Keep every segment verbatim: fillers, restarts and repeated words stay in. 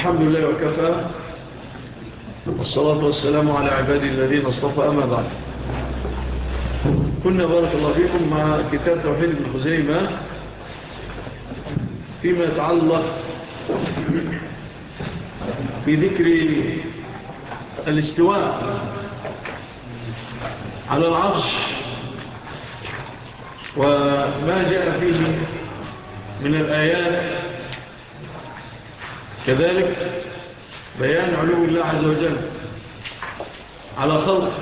الحمد لله وكفى، والصلاة والسلام على عبادي الذين اصطفى، أما بعد. كنا بارك الله فيكم مع كتاب توحيد ابن خزيمة فيما يتعلق بذكر الاستواء على العرش وما جاء فيه من الآيات، كذلك بيان علو الله عز وجل على خلقه.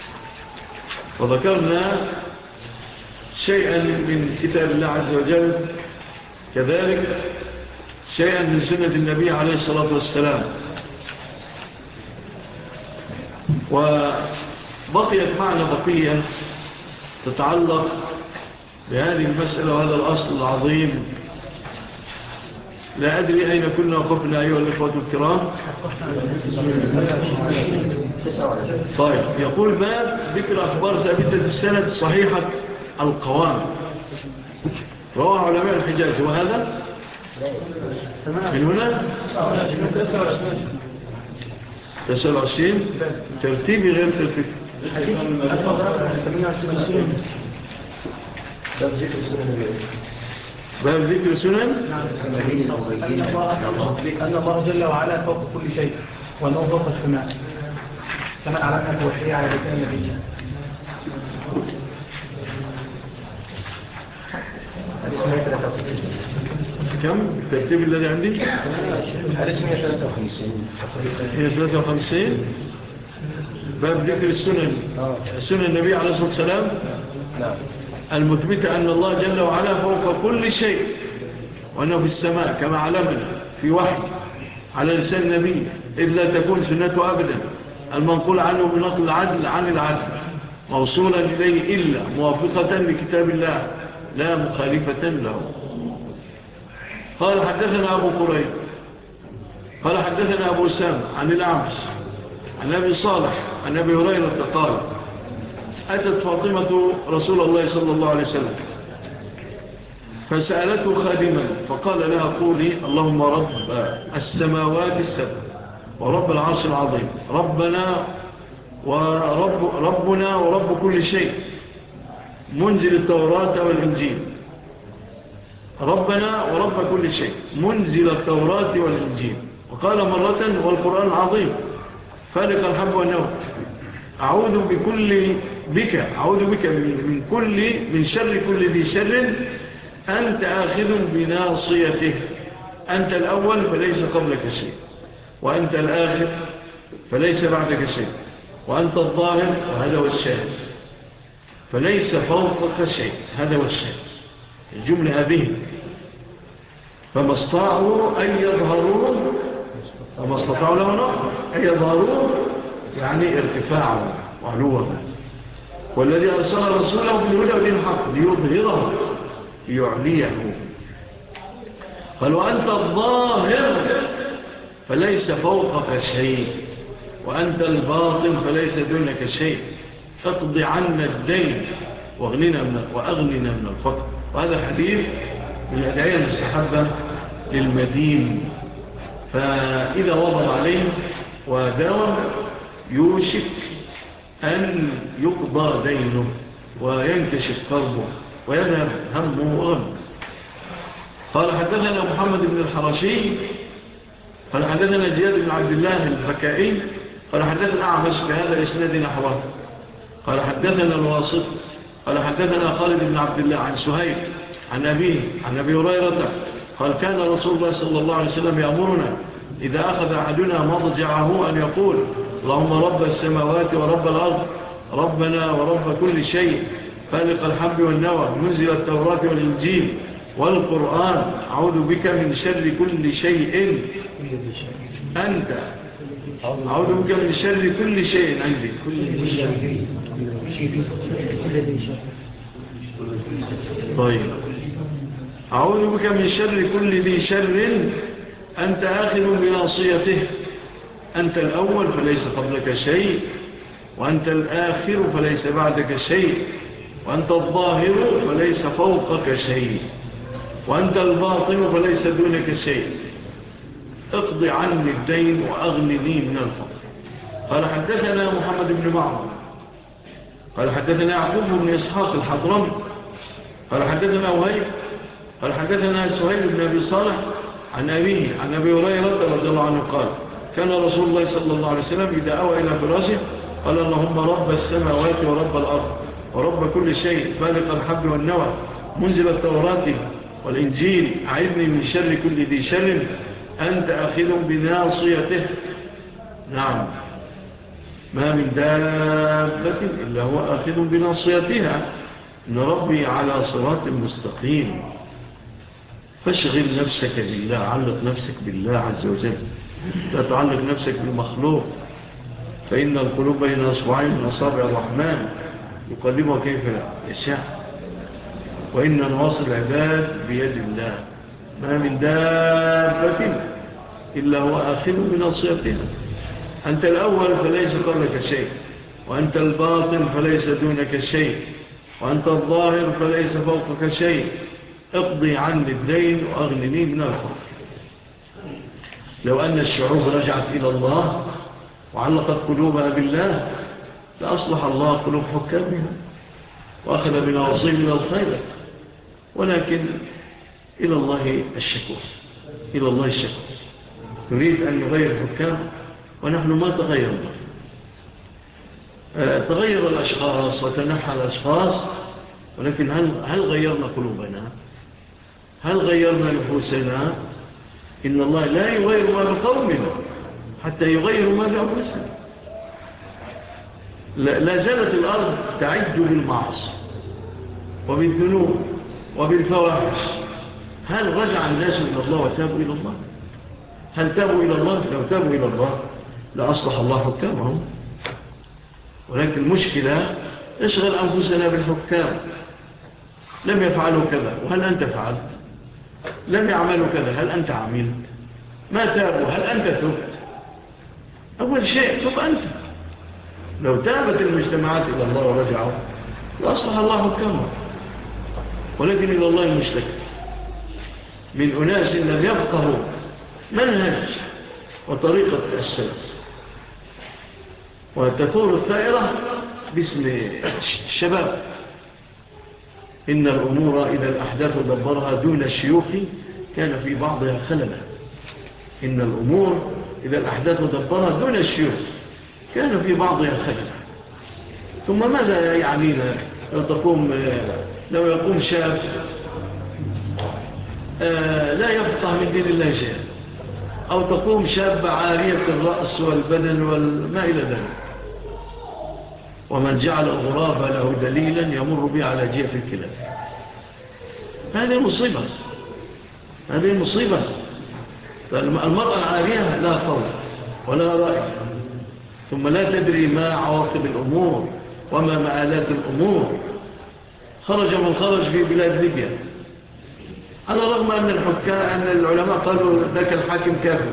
وذكرنا شيئا من كتاب الله عز وجل، كذلك شيئا من سنة النبي عليه الصلاة والسلام. وبقيت معنا بقية تتعلق بهذه المسألة وهذا الأصل العظيم. لا أدري أين كنا وقفنا أيها الإخوة الكرام. طيب، يقول باب ذكر أخبار ثابتة السند صحيحة القوام، رواه علماء الحجاز. وهذا من هنا تسعة وعشرين ترتيبي غير ترتيبي. باب ذكر سنن أن الله جل وعلا فوق كل شيء، وأنه فوق السماء كما أعلمنا توحيه على لسان النبي. كم الترتيب الذي عندي؟ حديث مئة وثلاثة وخمسين. مئة وثلاثة وخمسين باب ذكر السنن، سنن النبي عليه الصلاة والسلام المثبتة أن الله جل وعلا فوق كل شيء، وأنه في السماء كما علمنا في وحي على لسان النبي، إذ لا تكون سنته أبدا المنقول عنه بنقل العدل عن العدل موصولا إليه إلا موافقة لكتاب الله لا مخالفة له. قال حدثنا أبو قريب قال حدثنا أبو سام عن الأعمش عن أبي صالح عن أبي هريرة قال أتت فاطمة رسول الله صلى الله عليه وسلم فسألته خادما فقال لها قولي اللهم رب السماوات السبع ورب العرش العظيم ربنا ورب ربنا ورب كل شيء منزل التوراة والإنجيل ربنا ورب كل شيء منزل التوراة والإنجيل. وقال مرة والقرآن العظيم فالق الحب والنوى أعوذ بكل بك أعوذ بك من كل من شر كل ذي شر أنت آخذ بناصيته أنت الأول فليس قبلك شيء وأنت الآخر فليس بعدك شيء وأنت الظاهر وهذا هو الشاهد فليس فوقك شيء هذا هو الشاهد. الجملة هذه فما استطاعوا أن يظهروا فما استطاعوا لهم أن يظهروا يعني ارتفاعه وعلوه، والذي أرسل رسوله بالهدى ودين الحق ليظهره ليعليه. قال وأنت الظاهر فليس فوقك شيء وأنت الباطن فليس دونك شيء فاقض عنا الدين وأغننا من, وأغننا من الفقر. وهذا حديث من الأدعية المستحبة للمدين، فإذا وضع عليه وداوم يوشك أن يقضى دينه وينكشف قلبه ويذهب همه وغمه. قال حدثنا محمد بن الحرشي قال حدثنا زياد بن عبد الله البكائي قال حدثنا أعمش بهذا الإسناد نحوه. قال حدثنا الواسط قال حدثنا خالد بن عبد الله عن سهيل عن أبيه عن أبي هريرة قال كان رسول الله صلى الله عليه وسلم يأمرنا إذا أخذ أحدنا مضجعه أن يقول اللهم رب السماوات ورب الأرض ربنا ورب كل شيء فالق الحب والنوى منزل التوراة والإنجيل والقرآن أعوذ بك من شر كل شيء أنت أعوذ بك من شر كل شيء عندي طيب أعوذ بك من شر كل ذي شر أنت آخر بناصيته أنت الأول فليس قبلك شيء وأنت الآخر فليس بعدك شيء وأنت الظاهر فليس فوقك شيء وأنت الباطن فليس دونك شيء اقضي عني الدين وأغنني من الفقر. قال حدثنا محمد بن معمر قال حدثنا يعقوب بن إسحاق الحضرمي قال حدثنا وهيب قال حدثنا سهيل بن أبي صالح عن أبيه عن أبي هريرة رضي الله عنه قال كان رسول الله صلى الله عليه وسلم إذا أوى إلى فراشه قال اللهم رب السماوات ورب الأرض ورب كل شيء فالق الحب والنوى منزل التوراة والإنجيل أعذني من شر كل ذي شر أنت أخذ بناصيته. نعم، ما من دابة إلا هو آخذ بناصيتها إن ربي على صراط مستقيم. فاشغل نفسك بالله، علق نفسك بالله عز وجل، لا تعلق نفسك بالمخلوق، فإن القلوب بين أصبعين من أصابع الرحمن يقلبها كيف يشاء، وإن نواصي العباد بيد الله، ما من دابة إلا هو آخذ بناصيتها. أنت الأول فليس قبلك شيء، وأنت الباطن فليس دونك شيء، وأنت الظاهر فليس فوقك شيء. اقضي عني الدين وأغنني من الفقر. لو أن الشعوب رجعت إلى الله وعلقت قلوبها بالله لأصلح الله قلوب حكامها وأخذ بنواصيهم من الخير، ولكن إلى الله الشكوى، إلى الله الشكوى. نريد أن نغير الحكام ونحن ما تغيرنا. أه تغير الأشخاص وتنحى الأشخاص، ولكن هل, هل غيرنا قلوبنا؟ هل غيرنا نفوسنا؟ إن الله لا يغير ما بقومنا حتى يغيروا ما بأنفسنا. لا زالت الأرض تعج بالمعاصي وبالذنوب وبالفواحش. هل رجع الناس إلى الله وتابوا إلى الله؟ هل تابوا إلى الله؟ لو تابوا إلى الله لأصلح الله حكامهم. ولكن المشكلة اشغل أنفسنا بالحكام. لم يفعلوا كذا وهل أنت فعلت؟ لم يعملوا كذا هل أنت عملت؟ ما تابوا هل أنت تبت؟ أول شيء تب أنت. لو تابت المجتمعات إلى الله ورجعوا لأصلح الله حكامهم. ولكن إلى الله المشتكى من أناس لم يفقهوا منهج وطريقة السلف، وتثور الثائرة باسم الشباب. إن الأمور إذا الأحداث دبرها دون الشيوخ كان في بعضها خللا. إن الأمور إذا الأحداث دبرها دون الشيوخ كان في بعضها خللا. ثم ماذا يعنينا لو تقوم لو يقوم شاب لا يفقه من دين الله شيئا، أو تقوم شاب عارية الرأس والبدن والما إلى ذلك. ومن جعل الغراب له دليلا يمر به على جيف الكلاب. هذه مصيبة، هذه مصيبة. المرأة العارية لا قول ولا رأي، ثم لا تدري ما عواقب الأمور وما مآلات الأمور. خرج من خرج في بلاد ليبيا، على الرغم أن الحكام أن العلماء قالوا ذاك الحاكم كافر.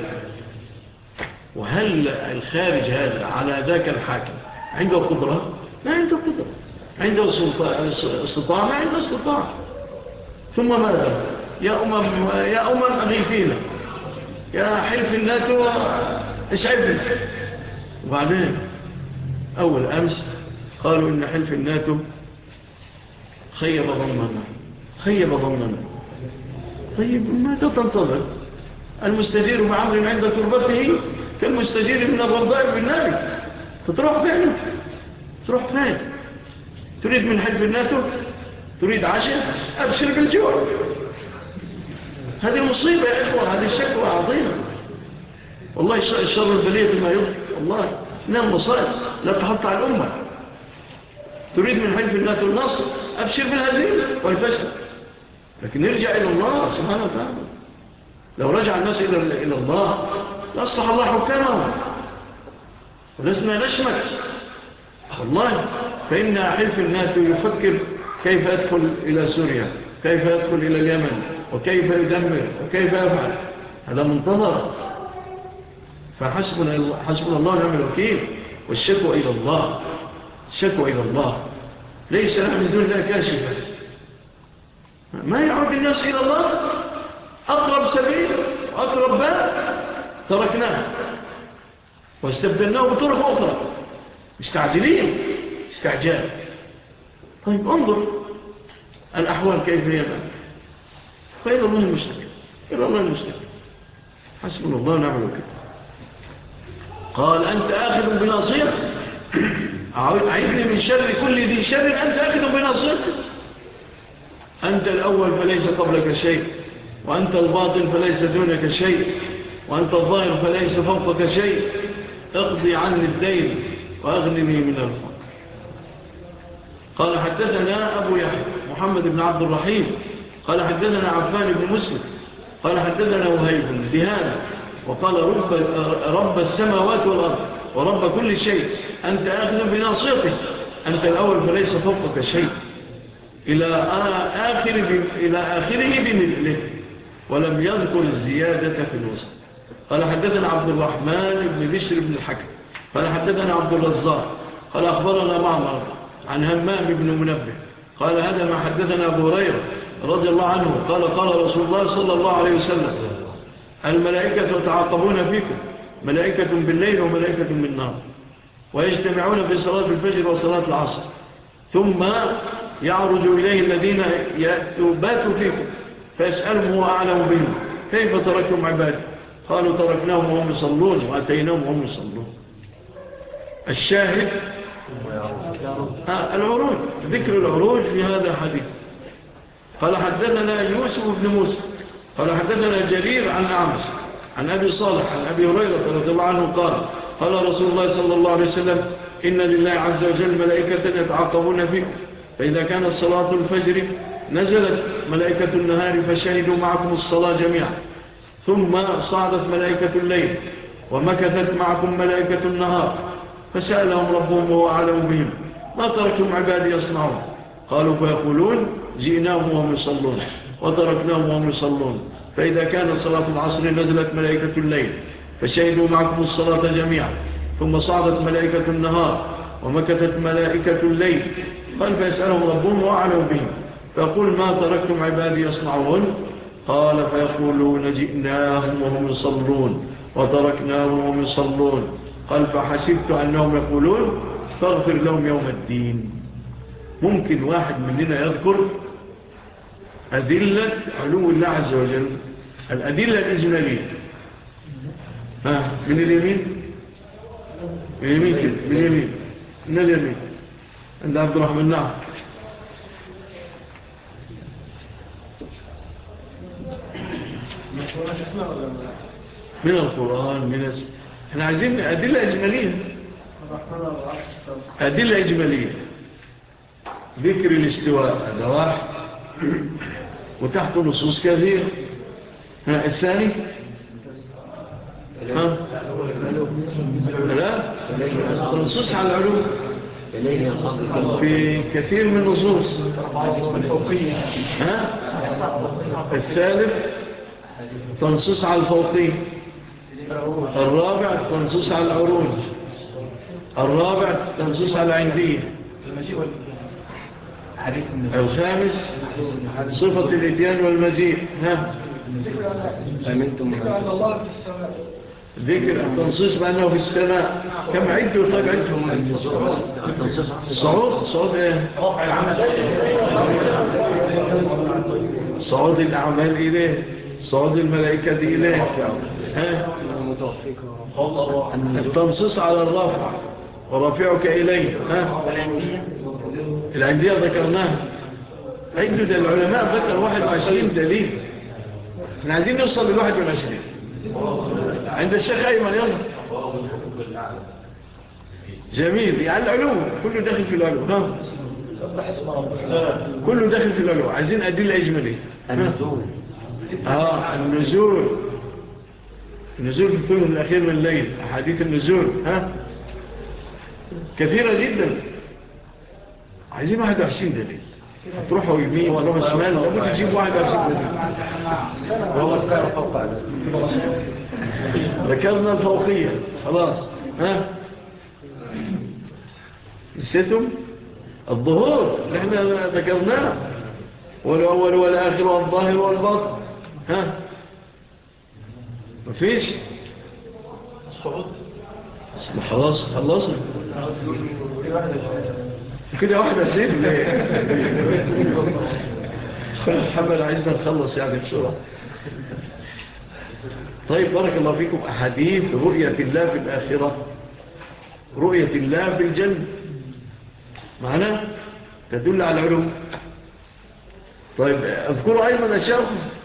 وهل الخارج هذا على ذاك الحاكم عنده قدرة؟ ما عنده قدرة. عنده استطاعة؟ ما عنده استطاعة. ثم ماذا؟ يا أمم يا أمم أغيثينا، يا حلف الناتو اسعبنا. وبعدين أول أمس قالوا إن حلف الناتو خيب ظننا خيب ظننا. طيب ماذا تنتظر؟ المستجير بعمر عند تربته كالمستجير من الرضاء بالنار. تروح فين؟ تروح فين؟ تريد من حلف الناتو؟ تريد عشاء؟ أبشر بالجوع. هذه مصيبة يا إخوة، هذه الشكوى عظيمة والله. الشر البلية ما يضحك والله، إنها المصائب لا تحط على الأمة. تريد من حلف الناتو النصر؟ أبشر بالهزيمة والفشل. لكن نرجع إلى الله سبحانه وتعالى. لو رجع الناس إلى الله لأصلح الله حكامهم ولسنا نشمك والله. فإن حلف الناتو يفكر كيف يدخل إلى سوريا، كيف يدخل إلى اليمن، وكيف يدمر وكيف يفعل. هذا منتظر. فحسبنا حسبنا الله ونعم الوكيل. والشكوى إلى الله، الشكوى إلى الله، ليس لها من دون الله كاشفة. ما يعود الناس إلى الله أقرب سبيل وأقرب باب. تركناه واستبدلناه بطرق أخرى. مستعجلين استعجال. طيب انظر الأحوال كيف هي الآن. فإلى الله المشتكى إلى الله المشتكى. حسبنا الله ونعم الوكيل. قال أنت آخذ بناصيتك أعيدني من شر كل ذي شر أنت آخذ بناصيتك. أنت الأول فليس قبلك شيء، وأنت الباطن فليس دونك شيء، وأنت الظاهر فليس فوقك شيء. اقضي عني الدين وأغنني من الفقر. قال حدثنا أبو يحيى محمد بن عبد الرحيم قال حدثنا عفان بن مسلم قال حدثنا وهيب بهذا وقال رب, رب السماوات والأرض ورب كل شيء أنت آخذ بناصيتك. أنت الأول فليس فوقك شيء إلى آخر إلى آخره بمثله، ولم يذكر الزيادة في الوسط. قال حدثنا عبد الرحمن بن بشر بن الحكم قال حدثنا عبد الرزاق قال أخبرنا معمر عن همام بن منبه قال هذا ما حدثنا أبو هريرة رضي الله عنه قال قال رسول الله صلى الله عليه وسلم الملائكة يتعاقبون فيكم، ملائكة بالليل وملائكة بالنهار، ويجتمعون في صلاة الفجر وصلاة العصر، ثم يعرج إليه الذين يباتوا فيكم فيسألهم هو أعلم بهم كيف تركتم عبادي؟ قالوا تركناهم وهم يصلون وأتيناهم وهم يصلون. الشاهد العروج، ذكر العروج في هذا الحديث. قال حدثنا يوسف بن موسى قال حدثنا جرير عن أعمش عن أبي صالح عن أبي هريرة رضي الله عنه قال قال رسول الله صلى الله عليه وسلم إن لله عز وجل ملائكة يتعاقبون فيكم، فإذا كانت صلاة الفجر نزلت ملائكة النهار فشهدوا معكم الصلاة جميعا، ثم صعدت ملائكة الليل ومكثت معكم ملائكة النهار، فسألهم ربهم وهو أعلم بهم ما تركتم عبادي يصنعون؟ قالوا فيقولون جئناهم وهم يصلون وتركناهم وهم يصلون، فإذا كانت صلاة العصر نزلت ملائكة الليل فشهدوا معكم الصلاة جميعا، ثم صعدت ملائكة النهار ومكثت ملائكة الليل. قال فيسألهم ربهم وهو أعلم بهم فيقول ما تركتم عبادي يصنعون؟ قال فيقولون جئناهم وهم يصلون وتركناهم وهم يصلون. قال فحسبت أنهم يقولون فاغفر لهم يوم الدين. ممكن واحد مننا يذكر أدلة علو الله عز وجل، الأدلة الإجمالية. ها من اليمين من اليمين كده من اليمين من اليمين عند عبد الرحمن. نعم من القرآن من الس... احنا عايزين أدلة إجمالية، أدلة إجمالية. ذكر الاستواء هذا واحد وتحت نصوص كثير. ها الثاني ها لا نصوص على العلوم في كثير من النصوص. ها الثالث تنصيص على الفوقية. الرابع تنصيص على العروج. الرابع تنصيص على العندية. الخامس صفة الإتيان والمجيء. ها ذكر التنصيص بأنه في السماء. كم عدوا طيب عدهم صعود صعود ايه صعود الأعمال إليه، صعود الملائكة إليه. ها التنصيص على الرافع ورافعك إليه. ها العندية ذكرناها. عدة العلماء ذكر واحد وعشرين دليل. احنا عايزين نوصل للواحد والعشرين عند الشيخ أيمن. يلا جميل. يعني العلوم كله داخل في العلوم. ها كله داخل في العلوم. عايزين أدلة إجمالية. النزول اه النزول النزول في الثلث الأخير من الليل. أحاديث النزول ها كثيرة جدا. عايزين واحد وعشرين دليل. تروحوا يمين وروحوا شمال لابد تجيب واحد وعشرين دليل. ذكرنا الفوقية خلاص. ها نسيتم الظهور اللي احنا ذكرناه، والأول والآخر والظاهر والباطن. ها مفيش الصعود خلاص خلصنا كده واحدة سيب ليه محمد عايزنا نخلص يعني بسرعة. طيب بارك الله فيكم. أحاديث رؤية الله في الآخرة، رؤية الله في الجنة معنا تدل على علوم. طيب اذكروا أيضا أشياء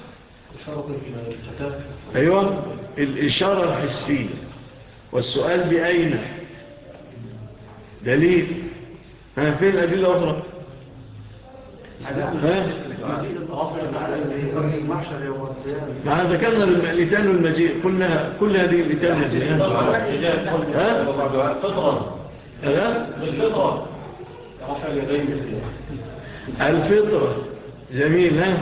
أيوة الإشارة الحسية والسؤال بأين دليل. ها فين الأدلة الأخرى؟ ها مع ذكرنا المئتان والمجيء كلها كل هذه المئتان والمجيء. ها فطرة الفطرة الفطرة جميل. ها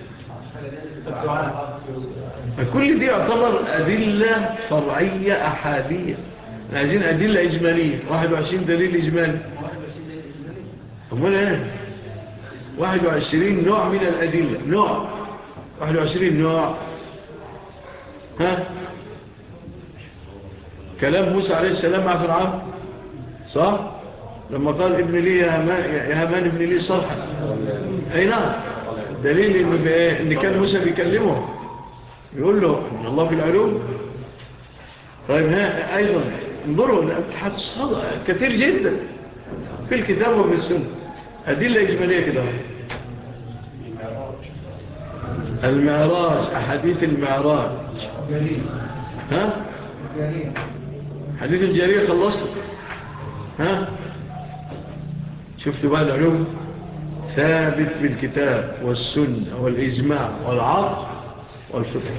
كل دي يعتبر أدلة فرعية أحادية. عايزين أدلة إجمالية. واحد وعشرين دليل إجمالي. أمال إيه؟ واحد وعشرين نوع من الأدلة. نوع واحد وعشرين نوع. ها كلام موسى عليه السلام مع فرعون صح؟ لما قال ابن لي يا همان, يا همان ابن لي صرحا. أي نعم دليل إن, إن كان موسى بيكلمه يقول له إن الله في العلوم. طيب ها أيضا انظروا الاتحاد الصادق كثير جدا في الكتاب وفي السنة. أدلة إجمالية كده. المعراج أحاديث المعراج. ها حديث الجارية خلصت. ها شفتوا بقى العلوم ثابت بالكتاب والسنة والإجماع والعقل والفقه.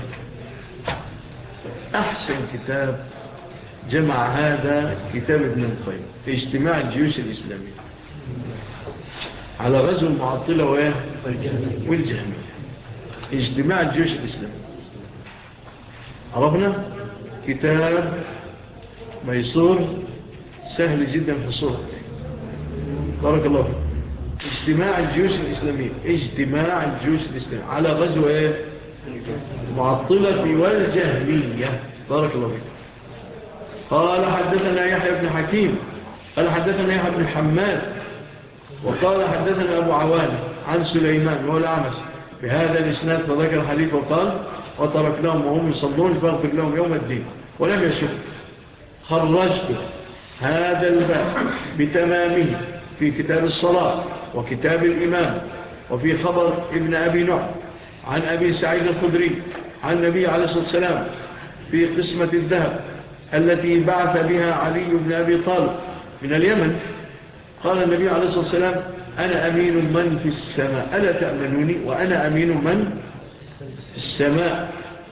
أحسن كتاب جمع هذا كتاب ابن القيم في اجتماع الجيوش الإسلامية على غزو المعطلة والجهمية. اجتماع الجيوش الإسلامية عرفنا كتاب ميسور سهل جدا حصوله. بارك الله فيك. اجتماع الجيوش الإسلامية اجتماع الجيوش الإسلامية على غزو ايه معطلة والجهمية. بارك الله فيك. قال حدثنا يحيى بن حكيم قال حدثنا يحيى بن حماد وقال حدثنا أبو عوان عن سليمان وهو الأعمش بهذا الإسناد فذكر الحديث وقال وتركناهم وهم يصلون فاغفر لهم يوم الدين ولم يشك. خرجت هذا الباب بتمامه في كتاب الصلاة وكتاب الإمام وفي خبر ابن أبي نعم عن أبي سعيد الخدري عن النبي عليه الصلاة والسلام في قسمة الذهب التي بعث بها علي بن أبي طالب من اليمن. قال النبي عليه الصلاة والسلام أنا أمين من في السماء ألا تأمنوني وأنا أمين من في السماء.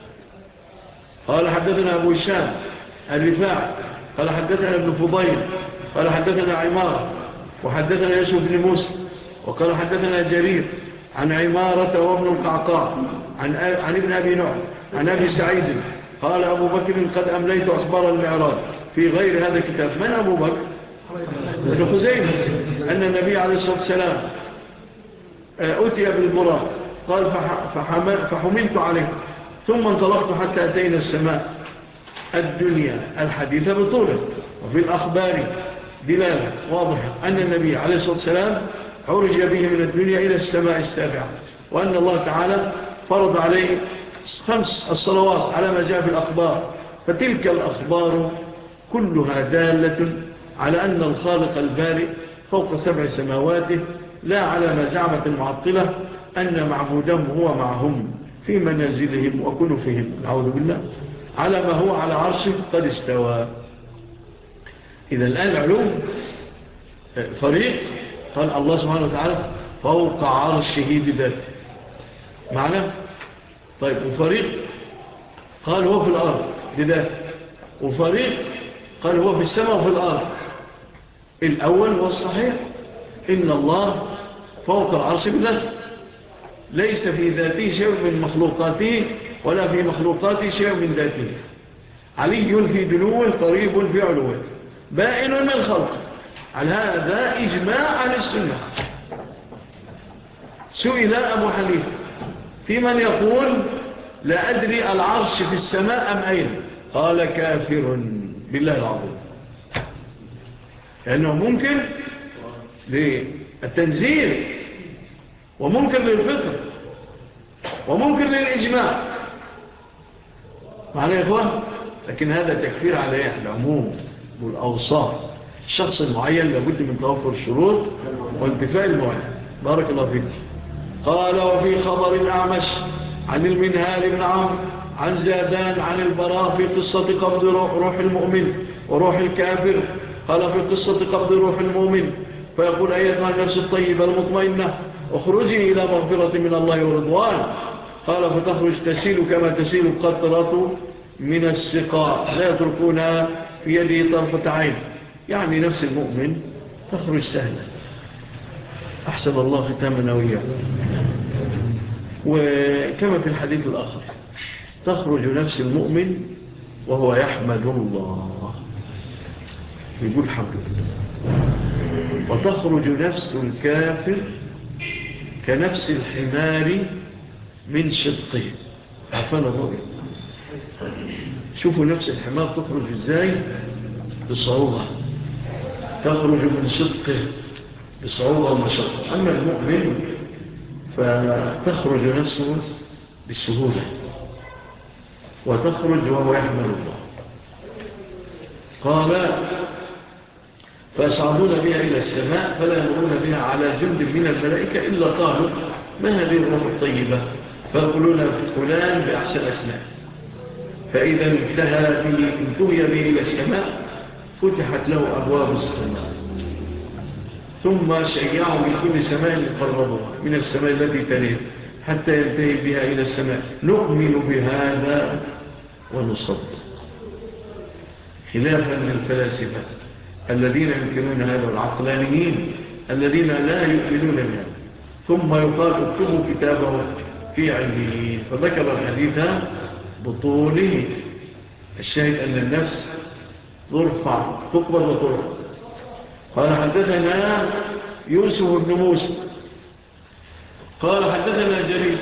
قال حدثنا أبو الشام الرفاع قال حدثنا ابن فضيل قال حدثنا عمارة وحدثنا يوسف بن موسى وقال حدثنا جرير عن عمارة وابن القعقاع عن, عن ابن أبي نعم عن أبي سعيد قال أبو بكر قد أمليت أخبار المعراج في غير هذا الكتاب. من أبو بكر؟ ابن خزيمة أن النبي عليه الصلاة والسلام أتي بالبراق قال فحملت عليه ثم انطلقت حتى أتينا السماء الدنيا الحديثة بطوله. وفي الأخبار دلالة واضحة أن النبي عليه الصلاة والسلام عرج به من الدنيا إلى السماء السابعة وأن الله تعالى فرض عليه خمس الصلوات على ما جاء في الأخبار. فتلك الأخبار كلها دالة على أن الخالق البارئ فوق سبع سماواته لا على ما زعمت المعطلة أن معبودهم هو معهم في منازلهم وكنفهم نعوذ بالله على ما هو على عرشه قد استوى. إذا الآن العلوم فريق قال الله سبحانه وتعالى فوق عرشه بذاته معنى. طيب وفريق قال هو في الأرض بذاته وفريق قال هو في السماء وفي الأرض. الأول هو الصحيح إن الله فوق العرش بذاته ليس في ذاته شيء من مخلوقاته ولا في مخلوقاته شيء من ذاته. علي في دنوه قريب في علوه بائن من خلقه. على هذا إجماع عن السنة. سئل أبو حنيفة في من يقول لا أدري العرش في السماء أم أين قال كافر بالله العظيم، لأنه ممكن للتنزيل وممكن للفطر وممكن للإجماع معنا يا إخوان. لكن هذا تكفير على العموم والأوصاف. الشخص المعين لابد من توفر الشروط وانتفاء الموانع. بارك الله فيك. قال وفي خبر الأعمش عن المنهال بن عمرو عن زادان عن البراء في قصة قبض روح المؤمن وروح الكافر. قال في قصة قبض روح المؤمن فيقول أيتها النفس الطيبة المطمئنة اخرجي إلى مغفرة من الله ورضوان. قال فتخرج تسيل كما تسيل القطرة من السقاء لا يتركونها في يده طرفة عين. يعني نفس المؤمن تخرج سهلة. أحسن الله ختامنا وإياكم. وكما في الحديث الآخر تخرج نفس المؤمن وهو يحمد الله يقول حمد الله، وتخرج نفس الكافر كنفس الحمار من شدقه. عفان الله. شوفوا نفس الحمار تخرج ازاي بصعوبة، تخرج من شدقه بصعوبة ومشقة. أما المؤمن فتخرج نفسه بسهولة وتخرج وهو يحمل الله. قال فيصعدون بها إلى السماء فلا يمرون بها على جند من الملائكة إلا قالوا ما هذه الروح الطيبة؟ فيقولون فلان بأحسن أسماء. فإذا انتهى به انتهي به إلى السماء فتحت له أبواب السماء ثم شيعوا من كل سماء يقربها من السماء التي تليه حتى ينتهي بها إلى السماء. نؤمن بهذا ونصدق، خلافا للفلاسفة الذين ينكرون هذا والعقلانيين الذين لا يؤمنون بهذا. ثم يقال اكتبوا كتابه في علمه. فذكر الحديث بطوله. الشاهد أن النفس ترفع تقبض وترفع. قال حدثنا يوسف بن موسى قال حدثنا جرير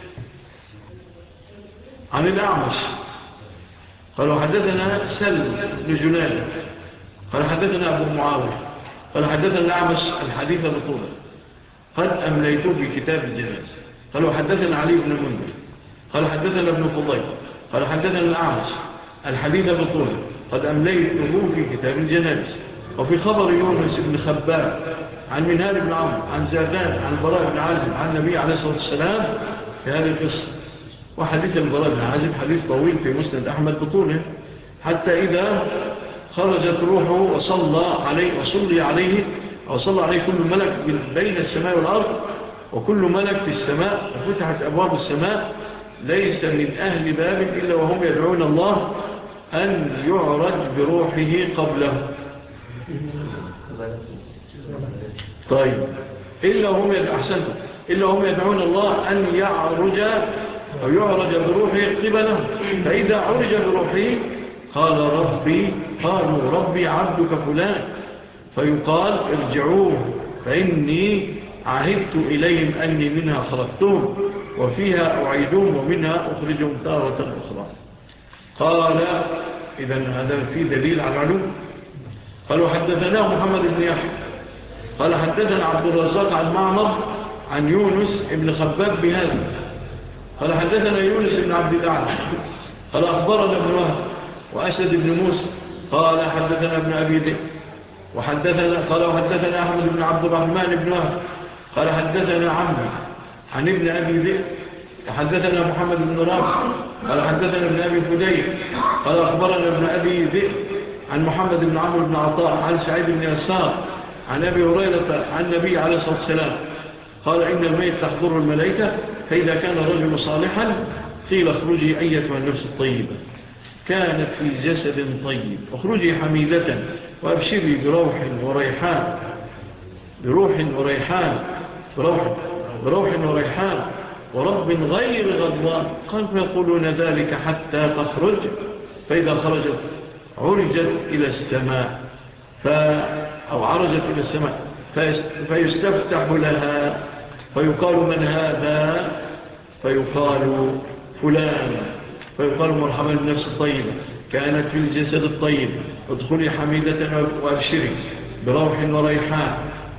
عن الأعمش قال حدثنا سلم بن جنان قال حدثنا أبو معاوية قال حدثنا الأعمش الحديث بطوله قد أمليته في كتاب الجنائز. قال حدثنا علي بن منذر قال حدثنا ابن فضيل قال حدثنا الأعمش الحديث بطوله قد أمليته في كتاب الجنائز. وفي خبر يونس بن خباب عن منهال بن عمرو عن زادان عن البراء بن عازب عن النبي عليه الصلاة والسلام في هذه القصة. وحديث البراء بن عازب حديث طويل في مسند أحمد بطوله حتى إذا خرجت روحه وصلى عليه وصلي عليه أو صلى عليه كل ملك بين السماء والأرض وكل ملك في السماء وفتحت أبواب السماء ليس من أهل باب إلا وهم يدعون الله أن يعرج بروحه قبله. طيب إلا هم أحسنتم إلا هم يدعون الله أن يعرج أو يعرج بروحه قبله. فإذا عرج بروحه قال ربي قالوا ربي عبدك فلان فيقال ارجعوه فإني عهدت إليهم أني منها خلقتهم وفيها أعيدهم ومنها أخرجهم تارة أخرى. قال إذن هذا في دليل على العلوم. قالوا حدثنا محمد بن يحيى قال حدثنا عبد الرزاق عن معمر عن يونس بن خباب بهذا قال حدثنا يونس بن عبد الأعلى قال أخبرنا ابن وهب وأسد بن موسى قال حدثنا ابن أبي ذئب وحدثنا قال وحدثنا أحمد بن عبد الرحمن بن وهب قال حدثنا عمي عن ابن أبي ذئب وحدثنا محمد بن رافع قال حدثنا ابن أبي فديك قال أخبرنا ابن أبي ذئب عن محمد بن عمرو بن عطاء عن سعيد بن يسار عن أبي هريرة عن النبي عليه الصلاة والسلام قال إن الميت تحضر الملائكة فإذا كان الرجل صالحا قيل اخرجي أيتها النفس الطيبة كانت في جسد طيب اخرجي حميدة وأبشري بروح وريحان بروح وريحان بروح, بروح وريحان ورب غير غضوان. قال فيقولون ذلك حتى تخرج فإذا خرجت عرجت إلى السماء ف... أو عرجت إلى السماء فيستفتح لها فيقال من هذا فيقال فلان فيقال مرحبا بالنفس الطيبة كانت في الجسد الطيب ادخلي حميدة وابشري بروح وريحان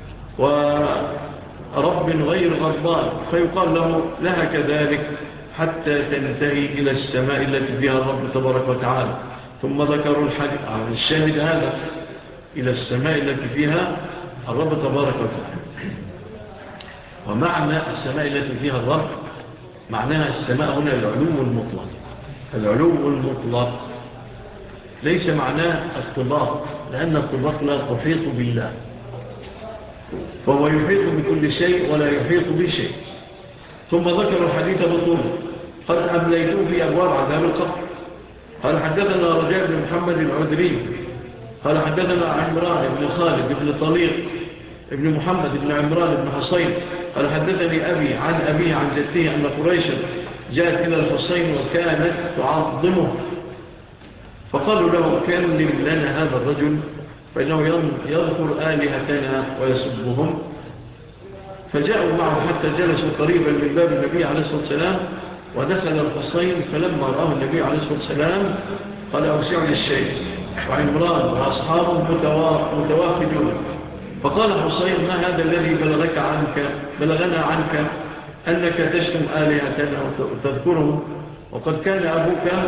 ورب غير غضبان، فيقال له لها كذلك حتى تنتهي إلى السماء التي فيها الرب تبارك وتعالى. ثم ذكروا الحديث عن الشاهد هذا إلى السماء التي فيها الرب تبارك وتعالى. ومعنى السماء التي فيها الرب معناها السماء هنا العلو المطلق، العلو المطلق ليس معناه الطباق، لأن الطباق لا تحيط بالله، فهو يحيط بكل شيء ولا يحيط بشيء. ثم ذكر الحديث بطوله قد أمليته في أبواب عذاب القبر. قال حدثنا رجاء بن محمد العذري قال حدثنا عمران بن خالد بن طليق ابن محمد بن عمران بن حسين قال حدثني أبي عن أبي عن جدته أن قريشا جاءت إلى الحسين وكانت تعظمه، فقالوا له كلم لنا هذا الرجل فإنه يذكر آلهتنا ويسبهم. فجاءوا معه حتى جلسوا قريبا من باب النبي عليه الصلاة والسلام، ودخل الحسين فلما رآه النبي عليه الصلاة والسلام قال أوسعوا للشيء، وعمران وأصحابه متواخدون. فقال حسين ما هذا الذي بلغك عنك بلغنا عنك أنك تشتم آلهتنا وتذكرهم، وقد كان أبوك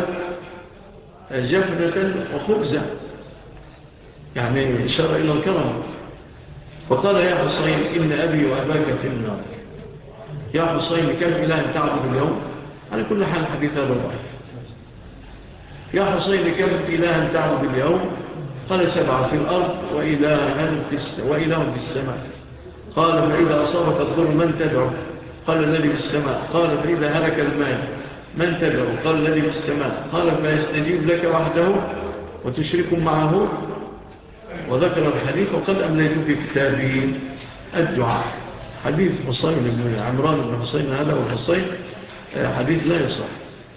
جفنة وخبزة، يعني إشارة إلى الكرم. فقال يا حسين إن أبي وأباك في النار. يا حسين كم إله تعبد اليوم؟ على كل حال حديث هذا الضعيف. يا حسين كم إله تعبد اليوم؟ قال سبعة في الأرض وإله في السماء. قال فإذا أصابك الضر من تدعو؟ قال الذي في السماء. قال فإذا هلك المال من تدعو؟ قال الذي في السماء. قال فيستجيب لك وحده وتشرك معه. وذكر الحديث وقد أمليت في كتابه الدعاء. حديث حسين بن عمران بن حسين هذا والحسين حديث لا يصح.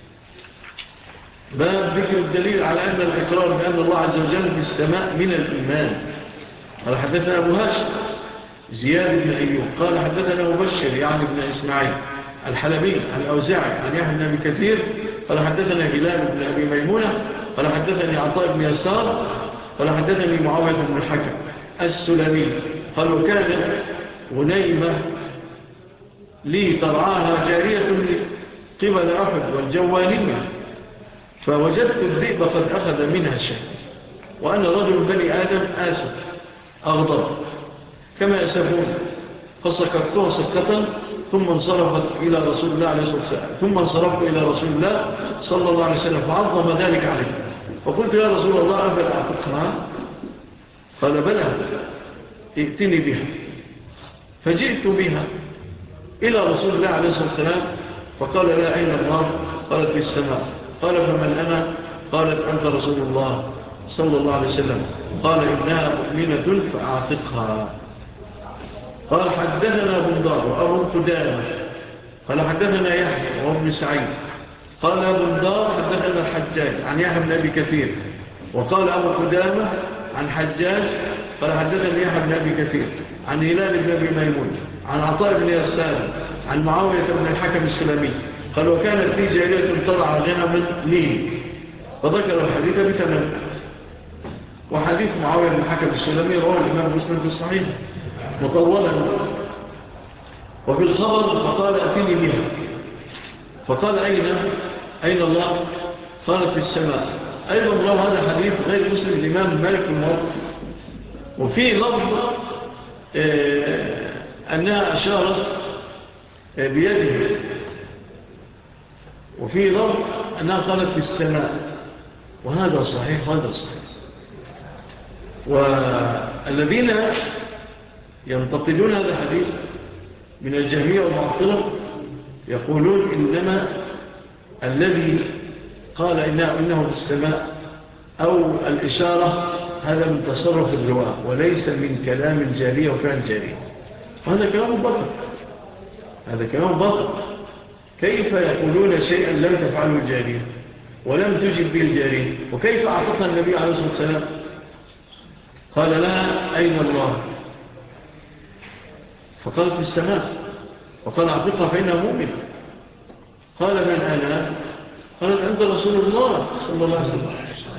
باب ذكر الدليل على أن الإقرار بأن الله عز وجل في السماء من الإيمان. قال حدثنا أبو هاشم زياد بن أيوب قال حدثنا مبشر يعني بن إسماعيل الحلبي عن أوزاعي عن يحيى بن أبي كثير قال حدثنا هلال بن أبي ميمونة قال حدثني عطاء بن يسار قال حدثني معاوية بن الحكم السلمي قال وكان غنيمة لي ترعاها جارية قبل أحد والجوانية، فوجدت الذئب قد أخذ منها الشيء، وأنا رجل بني آدم آسف أغضب كما يسفون، فسكرتها سكة ثم انصرفت إلى رسول الله عليه الصلاة والسلام ثم انصرفت إلى رسول الله صلى الله عليه وسلم فعظم ذلك عليه، فقلت يا رسول الله أبل أعتقها؟ قال بلى ائتني بها. فجئت بها إلى رسول الله عليه الصلاة والسلام فقال لا أين الله؟ قالت في السماء. قال فمن أنا؟ قالت أنت رسول الله صلى الله عليه وسلم. قال إنها مؤمنة فأعتقها. قال حدثنا بندار وأبو قدامة قال حدثنا يحيى وابن سعيد قال أبو بندار حدثنا الحجاج عن يحيى بن أبي كثير وقال أبو قدامة عن حجاج قال حدثنا يحيى بن أبي كثير عن هلال بن أبي ميمون عن عطاء بن يسار عن معاوية بن الحكم السلمي قال وكانت في جارية ترعى غنما لي، فذكر الحديث بتمام. وحديث معاوية بن الحكم السلمي رواه الإمام مسلم في الصحيح مطولا. وفي الخبر فقال أتني بها، فقال أين أين الله؟ قالت في السماء. أيضا رواه هذا الحديث غير مسلم الإمام مالك الموقف. وفي لفظ آه أنها أشارت آه بيده، وفي لفظ أنها قالت في السماء، وهذا صحيح هذا صحيح. والذين ينتقدون هذا الحديث من الجهمية والمعطلة يقولون إنما الذي قال إنه, إنه في السماء أو الإشارة هذا من تصرف الرواة وليس من كلام الجارية وفعل الجارية. وهذا كلام باطل، هذا كلام باطل. كيف يقولون شيئا لم تفعله الجارية ولم تجب به الجارية؟ وكيف أعطتها النبي عليه الصلاة والسلام؟ قال لها أين الله؟ فقالت في السماء. وقال أعطتها فإنها مؤمن. قال من أنا؟ قالت أنت رسول الله صلى الله عليه وسلم.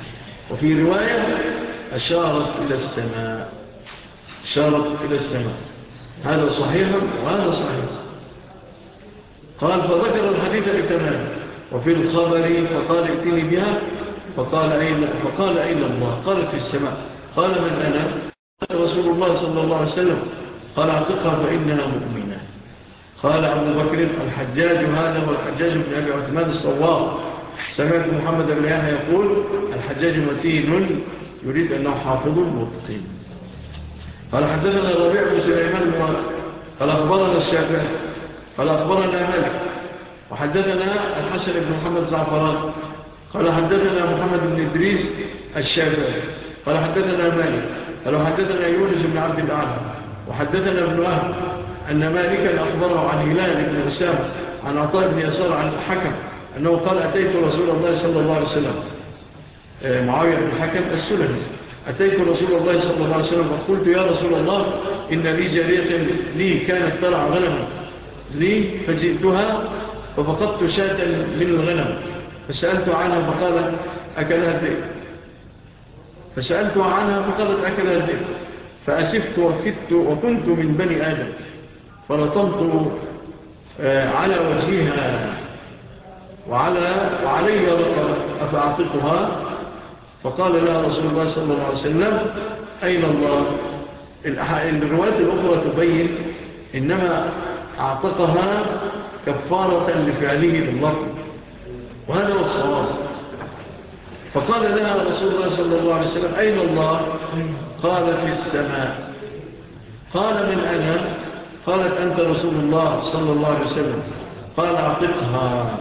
وفي رواية أشارت إلى السماء، أشارت إلى السماء. هذا صحيح وهذا صحيح. قال فذكر الحديث بتمام. وفي الخبر فقال ائتني بها، فقال أين, فقال أين الله؟ قال في السماء. قال من أنا؟ رسول الله صلى الله عليه وسلم. قال اعتقها فإنها مؤمنة. قال أبو بكر الحجاج هذا والحجاج بن أبي عثمان الصواب. سمعت محمد بن يحيى يقول الحجاج متين يريد أنه حافظ متقين. قال حدثنا الربيع بن سليمان قال أخبرنا الشافعي قال أخبرنا مالك وحدثنا الحسن بن محمد زعفران قال حدثنا محمد بن إدريس الشافعي قال حدثنا مالك قال حدثنا يونس بن عبد الأعلى وحدثنا ابن وهب أن مالكا أخبره عن هلال بن أسامة عن عطاء بن يسار عن الحكم أنه قال أتيت رسول الله صلى الله عليه وسلم، معاوية بن الحكم السلمي، أتيت رسول الله صلى الله عليه وسلم فقلت يا رسول الله إن لي جارية لي كانت ترعى غنما لي فجئتها ففقدت شاة من الغنم فسألت عنها فقال أكلها الذئب فسألت عنها فقالت أكلها الذئب فأسفت وكدت وكنت من بني آدم فلطمت على وجهها وعلى وعلي رقبة أفأعطيتها فقال لها رسول الله صلى الله عليه وسلم أين الله؟ الروايات الأخرى تبين إنما أعتقها كفارة لفعله باللطم وهذا هو الصواب. فقال لها رسول الله صلى الله عليه وسلم أين الله؟ قال في السماء. قال من أنا؟ قالت أنت رسول الله صلى الله عليه وسلم. قال أعتقها.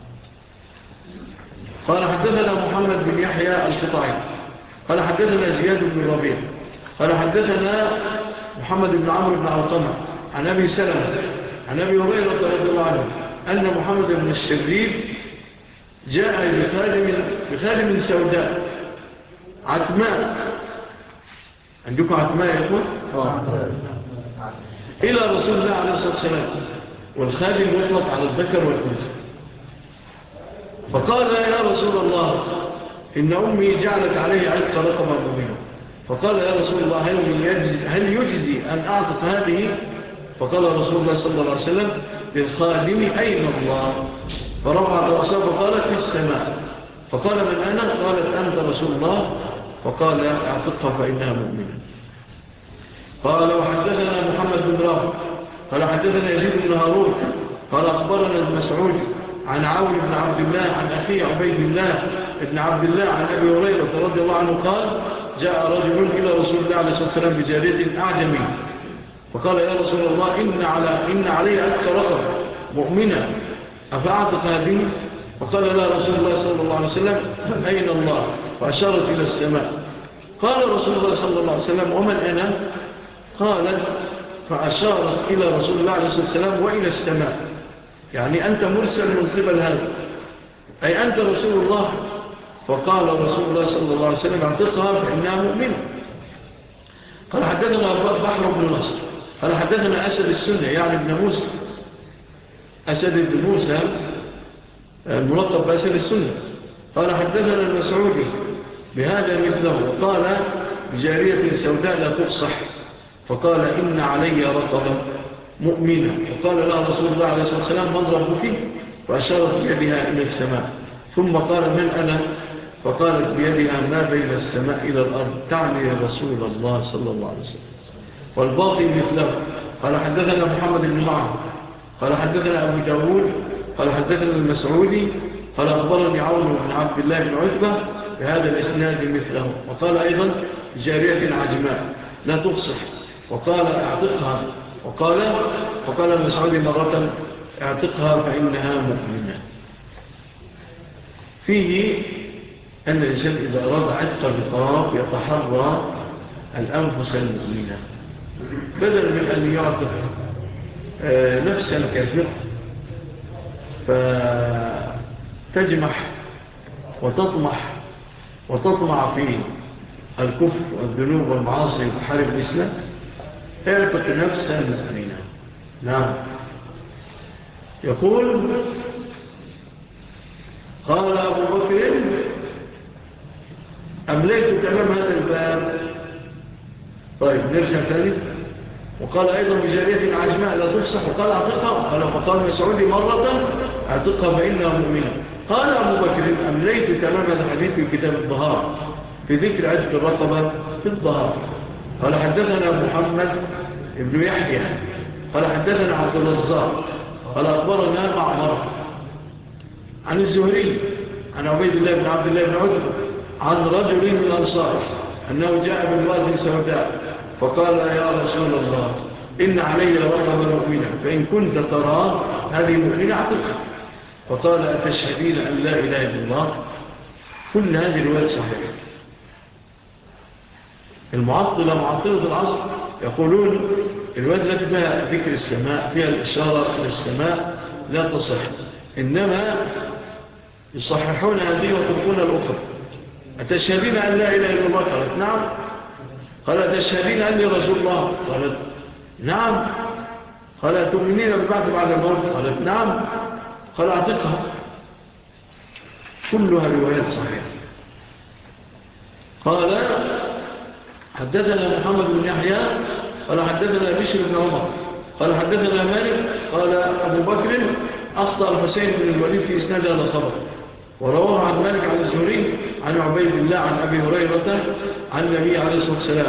قال حدثنا محمد بن يحيى القطعي قال حدثنا زياد بن ربيع قال حدثنا محمد بن عمرو بن علقمة عن أبي سلمة عن أبي هريرة رضي الله عنه أن محمد بن الشريف جاء بخادم, بخادم سوداء عتماء. عندكم عتماء يا أخوان؟ إلى رسول الله عليه الصلاة والسلام، والخادم يطلق على الذكر والأنثى. فقال يا رسول الله إن أمي جعلت عليه عتق رقبة مؤمنة. فقال يا رسول الله هل يجزي, هل يجزي أن أعطف هذه؟ فقال رسول الله صلى الله عليه وسلم للخادم أين الله؟ فرفع رأسه فقالت في السماء. فقال من أنا؟ قالت أنت رسول الله. فقال اعتقها فإنها مؤمنة. قال وحدثنا محمد بن رافع قال حدثنا يزيد بن هارون قال أخبرنا المسعود عن عون بن عبد الله عن أخي عبيد الله بن عبد الله عن أبي هريرة رضي الله عنه قال جاء رجل إلى رسول الله عليه الصلاة والسلام بجارية أعجمي فقال يا رسول الله إن, على إن علي أكثر رقب مؤمنة أفأعتق هذه؟ فقال لا رسول الله صلى الله عليه وسلم أين الله؟ فأشارت إلى السماء. قال رسول الله صلى الله عليه وسلم ومن أنا؟ قالت فأشارت إلى رسول الله عليه الصلاة والسلام وإلى السماء، يعني أنت مرسل من قبل هذا، أي أنت رسول الله. فقال رسول الله صلى الله عليه وسلم اعتقها فإنها مؤمنة. قال حدثنا بحر بن نصر قال حدثنا أسد السنة يعني ابن موسى، أسد بن موسى الملقب بأسد السنة. قال حدثنا المسعودي بهذا مثله وقال بجارية سوداء لا تفصح. فقال إن علي رقبة مؤمنة. وقال لها رسول الله عليه الصلاة والسلام من ربك؟ فأشارت بيدها إلى السماء. ثم قال من أنا؟ فقالت بيدها ما بين السماء إلى الأرض، تعني رسول الله صلى الله عليه وسلم. والباقي مثله. قال حدثنا محمد بن معه قال حدثنا أبو داود قال حدثنا المسعودي قال أخبرني عون بن عبد الله بن عتبة بهذا الإسناد مثله. وقال أيضا جارية عجماء لا تفصح. وقال اعتقها. وقال وقال المسعودي مرة اعتقها فإنها مؤمنة. فيه أن الإنسان إذا أراد عتق الرقاب يتحرى الأنفس المؤمنة بدل من أن يعتق نفسا كافرة فتجمح وتطمح وتطمع في الكفر والذنوب والمعاصي وحارب الإسلام، اعتق نفسا مؤمنة. نعم. يقول قال أبو بكر أمليت تمام هذا الباب. طيب نرجع ثاني. وقال أيضا بجارية عجماء لا تفسح وقال أعتقها. قال فقال مسعودي مرة أعتقها فإنها مؤمنة. قال أبو بكر أمليت تمام هذا الحديث في كتاب الظهار في ذكر عجب الرقبة في الظهار. قال حدثنا محمد ابن يحيى قال حدثنا عبد الرزاق قال أخبرنا معمر عن الزهري عن عبيد الله بن عبد الله بن عتبة عن رجل من الأنصار أنه جاء بالواد سوداء فقال يا رسول الله إن علي لرقبة مؤمنة فإن كنت ترى هذه مؤمنة اعتقها. فقال أتشهدين أن لا إله إلا الله. كل هذه الروايات صحيحة. المعطلة معطلة العصر يقولون الروايات التي فيها ذكر السماء فيها الإشارة إلى السماء لا تصح، إنما يصححون هذه وتركون الأخرى. أتشهدين أن لا إله إلا الله؟ قالت نعم. قال أتشهدين أني رسول الله؟ قالت نعم. قال أتؤمنين بالبعث بعد الموت؟ قالت نعم. قال أعتقها. كلها روايات صحيحة. قال حدثنا محمد بن يحيى قال حدثنا بشر بن عمر قال حدثنا مالك قال أبو بكر أخطأ الحسين بن الوليد في إسناد هذا الخبر ورواه عن مالك عن الزهري عن عبيد الله عن أبي هريرة عن النبي عليه الصلاة والسلام.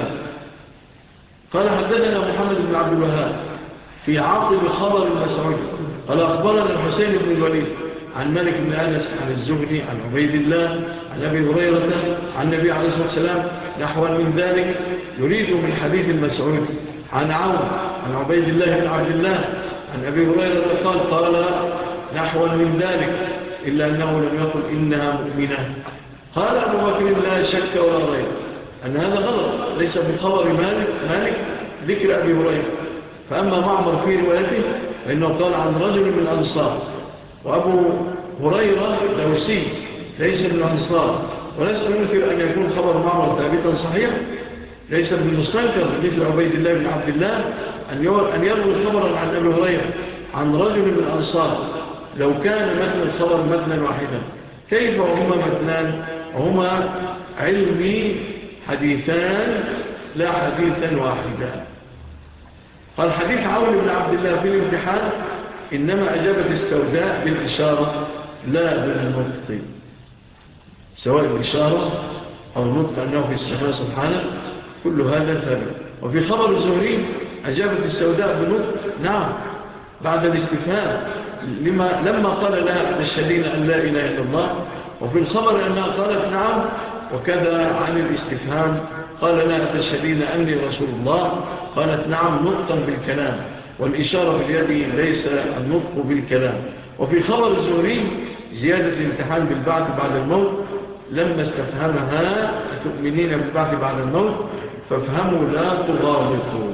قال حدثنا محمد بن عبد الوهاب في عاقب خبر المسعود قال أخبرنا الحسين بن الوليد عن مالك بن أنس عن الزهري عن عبيد الله عن أبي هريرة عن النبي عليه الصلاة والسلام نحو من ذلك يريد من حديث المسعود عن عون عن عبيد الله بن عبد الله عن أبي هريرة قال قال نحو من ذلك إلا أنه لم يقل إنها مؤمنة. قال أبو بكر لا شك ولا ريب أن هذا غلط ليس في خبر مالك, مالك ذكر أبي هريرة. فأما معمر في روايته فإنه قال عن رجل من الأنصار وأبو هريرة دوسي ليس من الأنصار ولست ننكر أن يكون خبر معمر ثابتا صحيح ليس بالمستنكر مثل عبيد الله بن عبد الله أن يروي خبرا عن أبي هريرة عن رجل من الأنصار لو كان متن الخبر متنا واحدا كيف وهما متنان وهما علمي حديثان لا حديثا واحدا. قال حديث عون بن عبد الله في الامتحان إنما أجابت السوداء بالإشارة لا بالنطق سواء الإشارة أو النطق أنه في السماء سبحانه كل هذا ثابت. وفي خبر الزهري أجابت السوداء بالنطق نعم بعد الاستفهام لما لما قال لها تشهدين أن لا إله إلا الله. وفي الخبر أنها قالت نعم وكذا عن الاستفهام قال لها تشهدين أني رسول الله قالت نعم نطقا بالكلام والإشارة باليد ليس النطق بالكلام. وفي خبر الزهري زيادة الامتحان بالبعث بعد الموت لما استفهمها تؤمنين بالبعث بعد الموت فافهموا لا تغالطوا.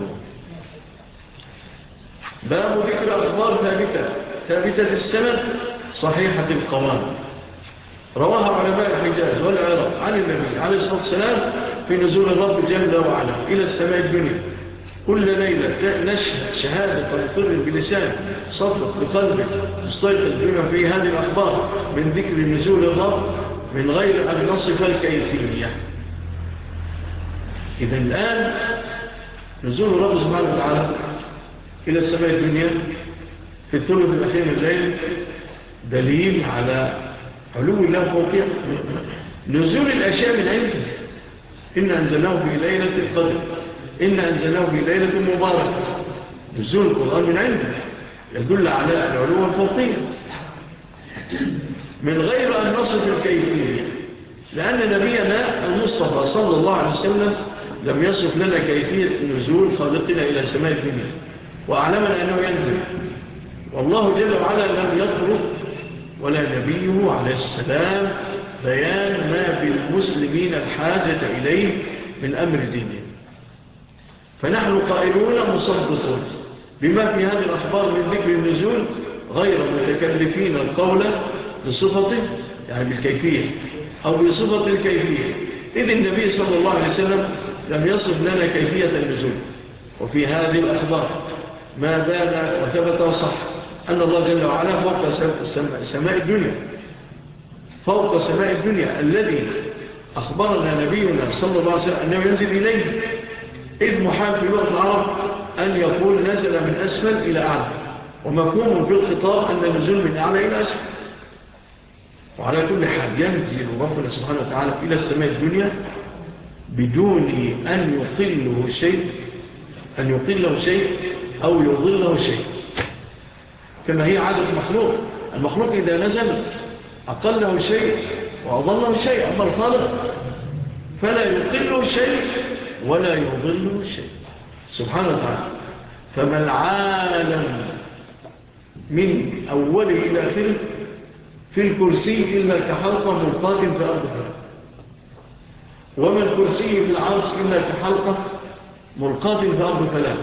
باب ذكر أخبار ثابتة ثابتة السند صحيحة القوام رواها علماء الحجاز والعراق عن النبي عليه الصلاة والسلام في نزول الرب جل وعلا إلى السماء الدنيا كل ليلة نشهد شهادة ومقر بلسان صدق بقلبك مستيقظ بما في هذه الأخبار من ذكر نزول الرب من غير أن نصف الكيفية. إذا الآن نزول الرب سبحانه وتعالى إلى السماء الدنيا في الثلث الأخير من الليل دليل على علو الله فوقية نزول الأشياء من عنده. إن أنزلناه في ليلة القدر إن أنزلناه في ليلة مباركة. نزول القرآن من عنده يدل على العلو الفوقية من غير أن نصف الكيفية لأن نبينا المصطفى صلى الله عليه وسلم لم يصف لنا كيفية نزول خالقنا إلى سماء الدنيا وأعلمنا أنه ينزل. والله جل وعلا لم يطلب ولا نبيه عليه السلام بيان ما بالمسلمين الحاجة إليه من أمر دينه. فنحن قائلون مصدقون بما في هذه الأخبار من ذكر النزول غير متكلفين القول بصفته يعني بالكيفية أو بصفة الكيفية إذ النبي صلى الله عليه وسلم لم يصف لنا كيفية النزول. وفي هذه الأخبار ما بان وثبت وصح أن الله جل وعلا فوق سماء الدنيا فوق سماء الدنيا الذي أخبرنا نبينا صلى الله عليه وسلم أنه ينزل إليه، إذ محال في لغة العرب أن يقول نزل من أسفل إلى أعلى، ومفهوم في الخطاب أن النزول من أعلى إلى أسفل. وعلى كل حال ينزل ربنا سبحانه وتعالى إلى السماء الدنيا بدون أن يقله شيء أن يقله شيء أو يضله شيء، كما هي عادة المخلوق. المخلوق إذا نزل أقله شيء وأضله شيء، أما الخالق فلا يقله شيء ولا يضله شيء سبحانه وتعالى. فما العالم من أوله إلى آخره في الكرسي إلا كحلقة ملقاة في أرض فلك، وما الكرسي في العرش إلا كحلقة ملقاة في أرض فلك.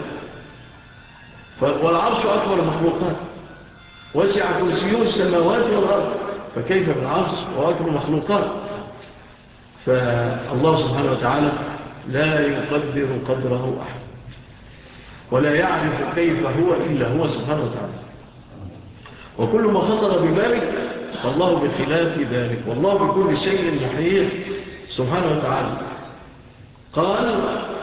والعرش أكبر المخلوقات، وسع كرسيه السماوات والأرض، فكيف بالعرش وأكبر مخلوقات؟ فالله سبحانه وتعالى لا يقدر قدره أحد، ولا يعرف كيف هو إلا هو سبحانه وتعالى. وكل ما خطر ببالك فالله بخلاف ذلك، والله بكل شيء محيط سبحانه وتعالى. قال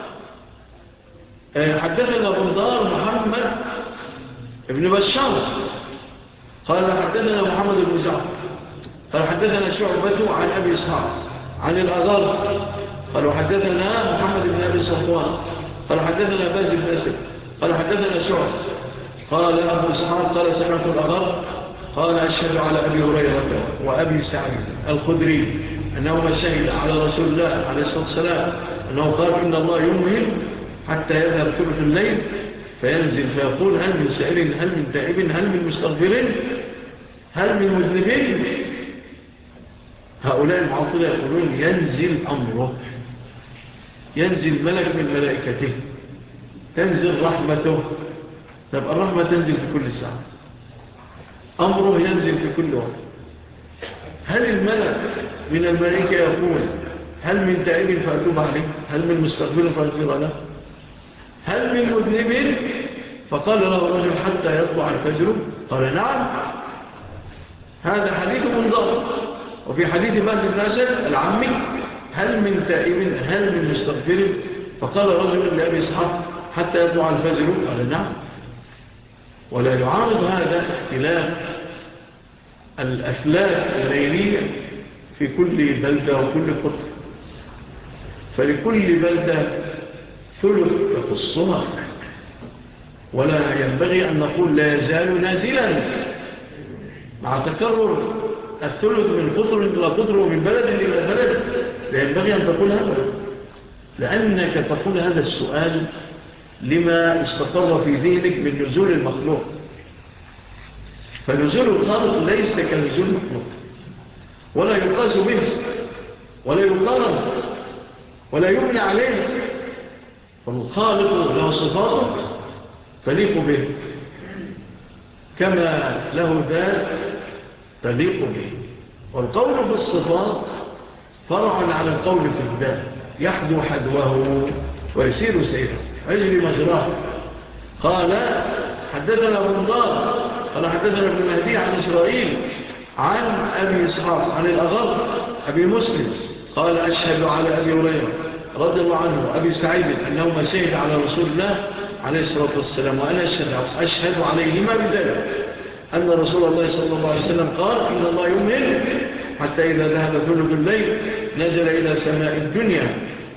حدثنا بندار محمد ابن بشار قال حدثنا محمد بن جعفر قال حدثنا شعبة عن أبي إسحاق عن الأغار قال حدثنا محمد بن أبي صفوان قال حدثنا باز بن أسد قال حدثنا شعبة قال أبو إسحاق قال سمعت الأغار قال أشهد على أبي هريرة وأبي سعيد الخدري أنهما شهد على رسول الله عليه الصلاة والسلام أنه قال إن الله يمهل حتى يذهب ثلث الليل فينزل فيقول هل من سائل هل من تائب هل من مستغفر هل من مذنبين. هؤلاء المعطلة يقولون ينزل أمره، ينزل ملك من ملائكته، تنزل رحمته. طب الرحمة تنزل في كل ساعة، أمره ينزل في كل وقت. هل الملك من الملائكة يقول هل من تائب فأتوب عليه هل من مستغفر فأغفر له هل من مذنب؟ فقال له الرجل حتى يطلع الفجر قال نعم. هذا حديث منظر. وفي حديث باز بن أسد العمي هل من تائب هل من مستغفر؟ فقال الرجل لأبي إسحاق حتى يطلع الفجر قال نعم. ولا يعارض هذا اختلاف الأفلاك الليلية في كل بلدة وكل قطر، فلكل بلدة ثلث يخصها، ولا ينبغي أن نقول لا يزال نازلا مع تكرر الثلث من قطر إلى قطر ومن بلد إلى بلد. لا ينبغي أن تقول هذا، لأنك تقول هذا السؤال لما استقر في ذهنك من نزول المخلوق. فنزول الخالق ليس كنزول المخلوق، ولا يقاس به ولا يقارن ولا يبنى عليه. فالخالق له صفاته تليق به كما له ذات تليق به. والقول في الصفات فرع على القول في الذات، يحدو حدوه ويسير سيره ويجري مجراه. قال حدثنا بندار قال حدثنا ابن مهدي عن إسرائيل عن أبي إسحاق عن الأغر أبي مسلم قال أشهد على أبي هريرة رضي الله عنه وأبي سعيد أنهما شهد على رسول الله عليه الصلاة والسلام وأنا أشهد, أشهد عليهما بذلك أن رسول الله صلى الله عليه وسلم قال إن الله يمهل حتى إذا ذهب ثلث الليل نزل إلى سماء الدنيا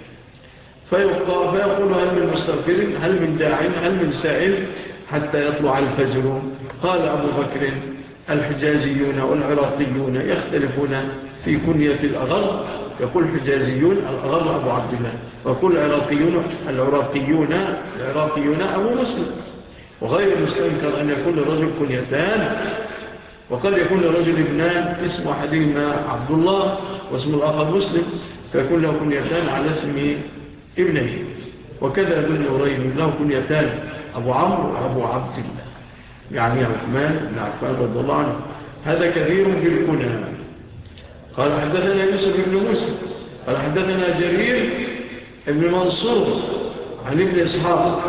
فيقول هل من مستغفر هل من داع هل من سائل حتى يطلع الفجر. قال أبو بكر الحجازيون والعراقيون يختلفون في كنية الأغر، يقول الحجازيون الأغر أبو عبد الله، ويقول العراقيون العراقيون العراقيون أبو مسلم. وغير مستنكر أن يكون الرجل كنيتان، وقد يكون الرجل ابنان اسم أحدهما عبد الله واسم الآخر مسلم، فيكون له كنيتان على اسم ابنه. وكذا ابن نورين له كنيتان أبو عمرو وأبو عبد الله، يعني عثمان بن عفان رضي الله عنه. هذا كثير بالكنى. قال حدثنا يوسف بن موسى قال حدثنا جرير ابن منصور عن ابن إسحاق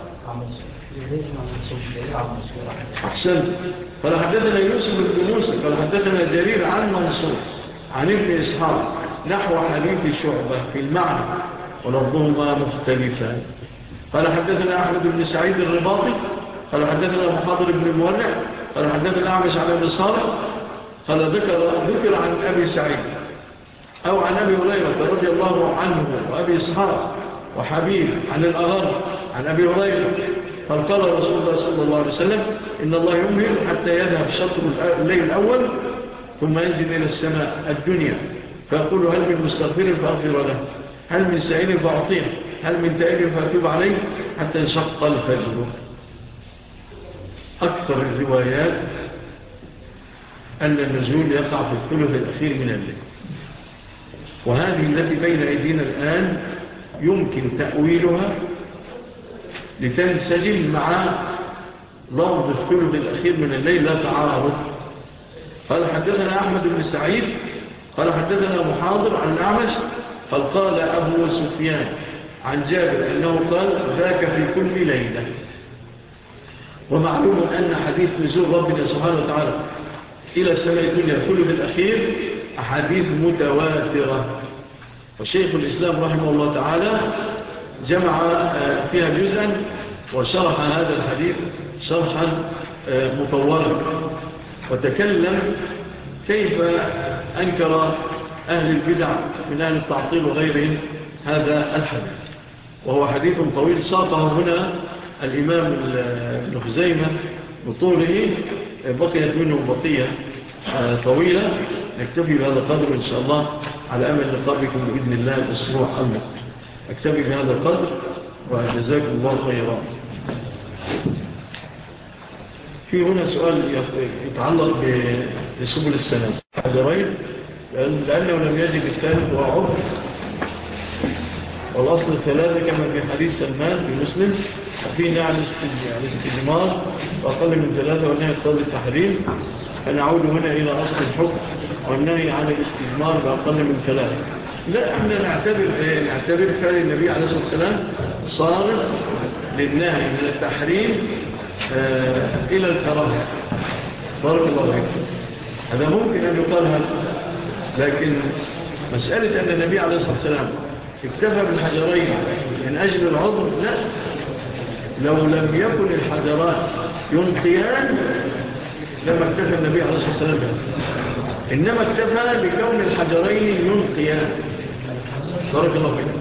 أحسن. قال حدثنا يوسف بن موسى قال حدثنا جرير عن منصور عن ابن إسحاق نحو حديث شعبة في المعنى ولفظهما مختلفان. قال حدثنا أحمد بن سعيد الرباطي قال حدثنا محاضر بن المولع قال حدثنا أعمش على ابن صالح قال ذكر, ذكر عن أبي سعيد أو عن أبي هريرة رضي الله عنه وأبي إسحاق وحبيب عن الأغر عن أبي هريرة قال قال رسول الله صلى الله عليه وسلم إن الله يمهل حتى يذهب شطر الليل الأول ثم ينزل إلى السماء الدنيا فيقول هل من مستغفر فأغفر له هل من سائل فأعطيه هل من تائب فأتوب عليه حتى انشق الفجر. أكثر الروايات أن النزول يقع في الثلث الأخير من الليل، وهذه التي بين أيدينا الآن يمكن تأويلها لتنسجم مع لفظ الثلث الأخير من الليل لا تعارض. قال حدثنا أحمد بن سعيد قال حدثنا محاضر عن الأعمش قال قال أبو سفيان عن جابر أنه قال ذاك في كل ليلة. ومعلوم أن حديث نزول ربنا سبحانه وتعالى إلى السماء الدنيا الثلث الأخير أحاديث متواترة، وشيخ الإسلام رحمه الله تعالى جمع فيها جزءا وشرح هذا الحديث شرحا مطورا وتكلم كيف أنكر أهل البدع من أهل التعطيل وغيرهم هذا الحديث، وهو حديث طويل ساقه هنا الإمام ابن خزيمة بطوله، بقيت منه بقية طويلة. نكتفي بهذا القدر إن شاء الله على أمل لقائكم بإذن الله الأسبوع المقبل. أكتفي بهذا القدر وجزاكم الله خيرا. في هنا سؤال يتعلق بسبل السلام حجرين لأنه لم يجد الثالث وعبر، والأصل الثلاثة كما في حديث سلمان في مسلم في نهي عن الاستجمار وأقل من ثلاثة والنهي يقتضي التحريم، فنعود هنا إلى أصل الحكم والنهي عن الاستجمار بأقل من ثلاثة. لا احنا نعتبر نعتبر فعل النبي عليه الصلاة والسلام صارف للنهي من التحريم آه إلى الكراهة. بارك الله فيكم. هذا ممكن أن يقال هذا، لكن مسألة أن النبي عليه الصلاة والسلام اكتفى بالحجرين من أجل العذر، لا، لو لم يكن الحجرات ينقيان لما اكتفى النبي عليه الصلاة والسلام بها، إنما اكتفى لكون الحجرين ينقيان. بارك الله فيكم.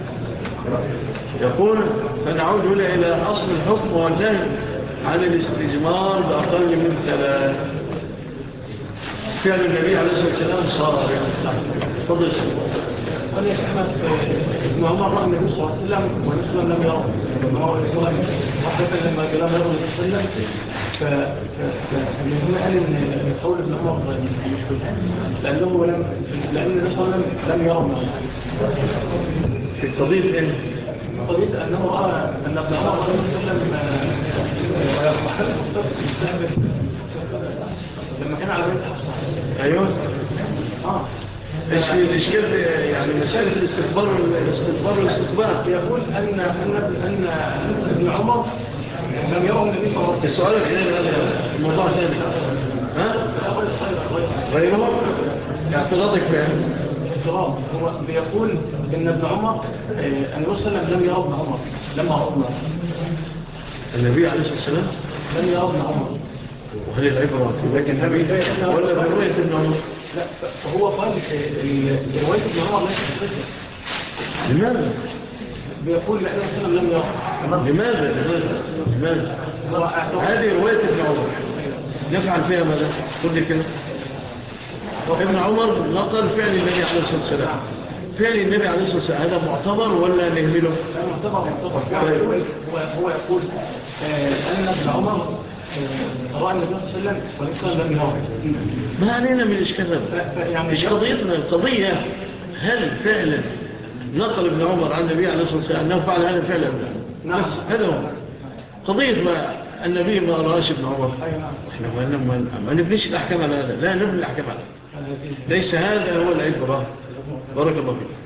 يقول فنعود هنا إلى أصل الحكم والنهي عن الاستجمار بأقل من ثلاث. فعل النبي عليه الصلاة والسلام صار فضل قال يا أحمد ابن عمر رأى النبي صلى الله عليه وسلم ونسلم لم يرى ابن عمر عليه الصلاة والسلام وحدث لما قال لم يرى النبي صلى الله عليه وسلم، فمن هنا قال إن قول ابن عمر مشكل لأنه لم لأن النبي صلى الله عليه وسلم لم يرى في قضية إيه؟ قضية أنه رأى أن ابن عمر رأى النبي صلى الله عليه وسلم وحل مستقبل لما كان على بيت حفصة. أيوه آه ايش في الاشكال يعني مسألة الاستخبار والاستخبار والاستخبار يقول أن أن أن ابن عمر لم يرى النبي صلى الله عليه وسلم. السؤال الحين هذا الموضوع ثاني ها غيره اعتراضك فيه اعتراض هو بيقول ان ابن عمر ان وصل لم يرى ابن عمر لما رأى النبي عليه الصلاة والسلام لم يرى ابن عمر. وهل العبرة لكن النبي ولا برؤية ابن عمر؟ لا فهو قال رواية ابن عمر ليست صحيحة. لماذا؟ بيقول لأنه وسلم لم يرى. لماذا؟ لماذا؟ لماذا؟ هذه رواية ابن عمر نفعل فيها ماذا؟ قل لي كده. ابن عمر نقل فعل النبي عليه الصلاة والسلام، فعل النبي عليه الصلاة والسلام هذا معتبر ولا نهمله؟ معتبر معتبر. هو هو يقول أن ابن عمر رأى النبي صلى الله عليه وسلم ولكن لم يرى. ما علينا من الإشكال يعني مش قضيتنا. القضية هل فعلا نقل ابن عمر عن النبي عليه الصلاة والسلام أنه فعل هذا فعلا؟ نعم. بس هذا هو قضية. ما النبي ما رأش ابن عمر. احنا ما, ما نبنيش الأحكام على هذا، لا نبني الأحكام على هذا. ليس هذا هو العبرة. بارك الله فيك.